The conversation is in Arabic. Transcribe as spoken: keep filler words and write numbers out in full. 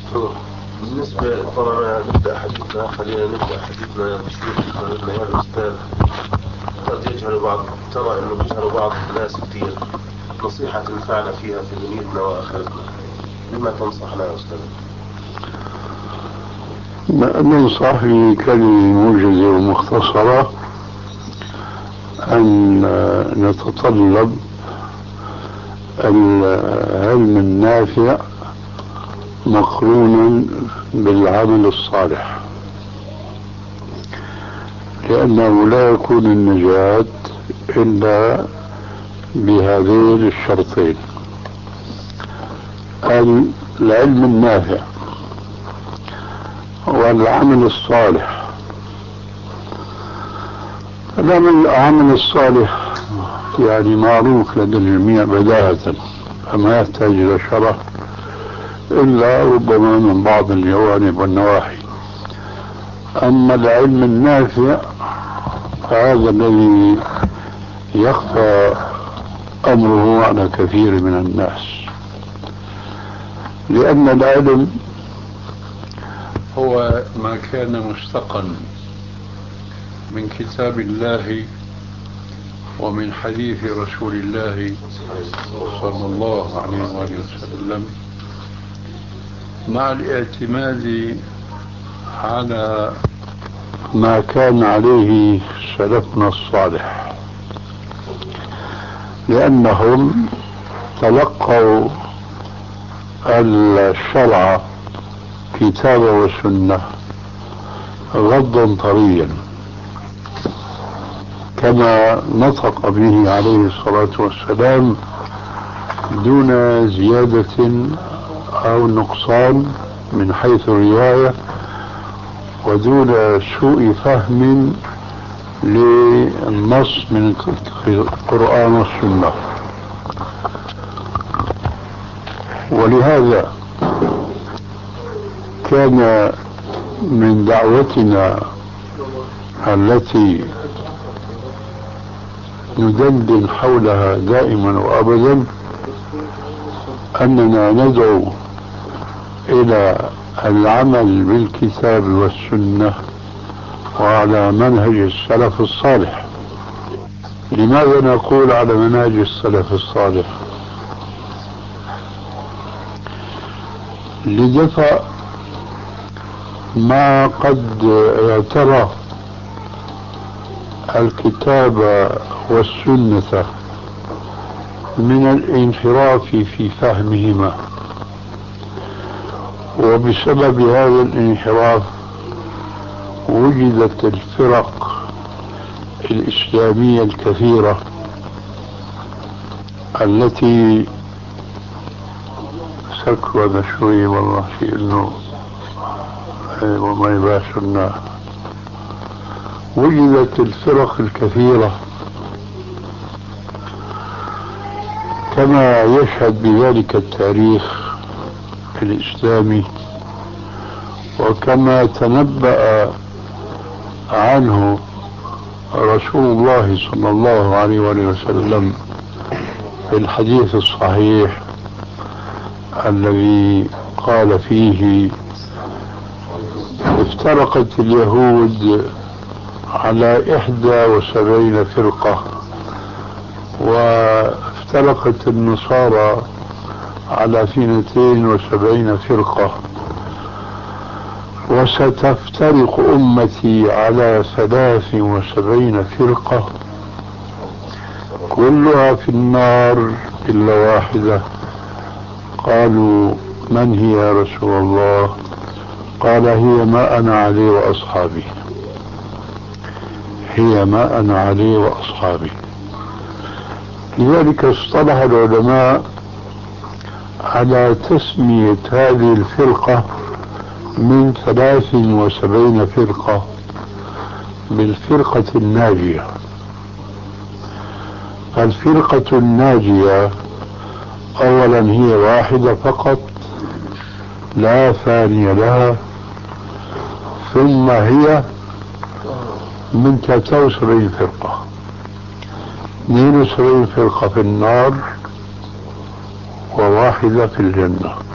بالنسبة طالما نبدأ حديثنا، خلينا نبدأ حديثنا بشيء يا الأستاذ. قد يجهل بعض، ترى أنه يجهل بعض الناس كثير، نصيحة تنفعنا فيها في دنيتنا وآخرتنا، بما تنصحنا يا أستاذ؟ ننصح بكلمة موجزة ومختصرة أن نتطلب العلم النافع مقرونا بالعمل الصالح، لأنه لا يكون النجاة إلا بهذين الشرطين: العلم النافع والعمل الصالح. العمل الصالح يعني معروف لدى الجميع بداهة، فما يحتاج إلى شرح إلا ربما من بعض الجوانب والنواحي. أما العلم النافع فهذا الذي يخفى أمره على كثير من الناس، لأن العلم هو ما كان مستقا من كتاب الله ومن حديث رسول الله صلى الله عليه وسلم، مع الاعتماد على ما كان عليه سلفنا الصالح، لأنهم تلقوا الشرع كتاب وسنة غضا طريا، كما نطق به عليه الصلاة والسلام دون زيادة أو نقصان من حيث الرواية، ودون سوء فهم للنص من القرآن والسنة. ولهذا كان من دعوتنا التي ندندن حولها دائما وأبدا أننا ندعو إلى العمل بالكتاب والسنة وعلى منهج السلف الصالح. لماذا نقول على منهج السلف الصالح؟ لدفع ما قد اعترى الكتاب والسنة من الانحراف في فهمهما، وبسبب هذا الانحراف وجدت الفرق الإسلامية الكثيرة التي سكر شوي والله في انه وما يباشرنا. وجدت الفرق الكثيرة كما يشهد بذلك التاريخ الإسلامي، وكما تنبأ عنه رسول الله صلى الله عليه وسلم في الحديث الصحيح الذي قال فيه: افترقت اليهود على إحدى وسبعين فرقة، وافترقت النصارى على اثنتين وسبعين فرقة، وستفترق أمتي على ثلاث وسبعين فرقة كلها في النار إلا واحدة. قالوا: من هي يا رسول الله؟ قال: هي ما أنا عليه وأصحابي، هي ما أنا عليه وأصحابي. لذلك اصطلح العلماء على تسمية هذه الفرقة من ثلاث وسبعين فرقة بالفرقة الناجية. الفرقة الناجية أولا هي واحدة فقط لا ثاني لها، ثم هي من ثلاثة وسبعين فرقة، اثنين وسبعين فرقة في النار وواحدة في الجنة.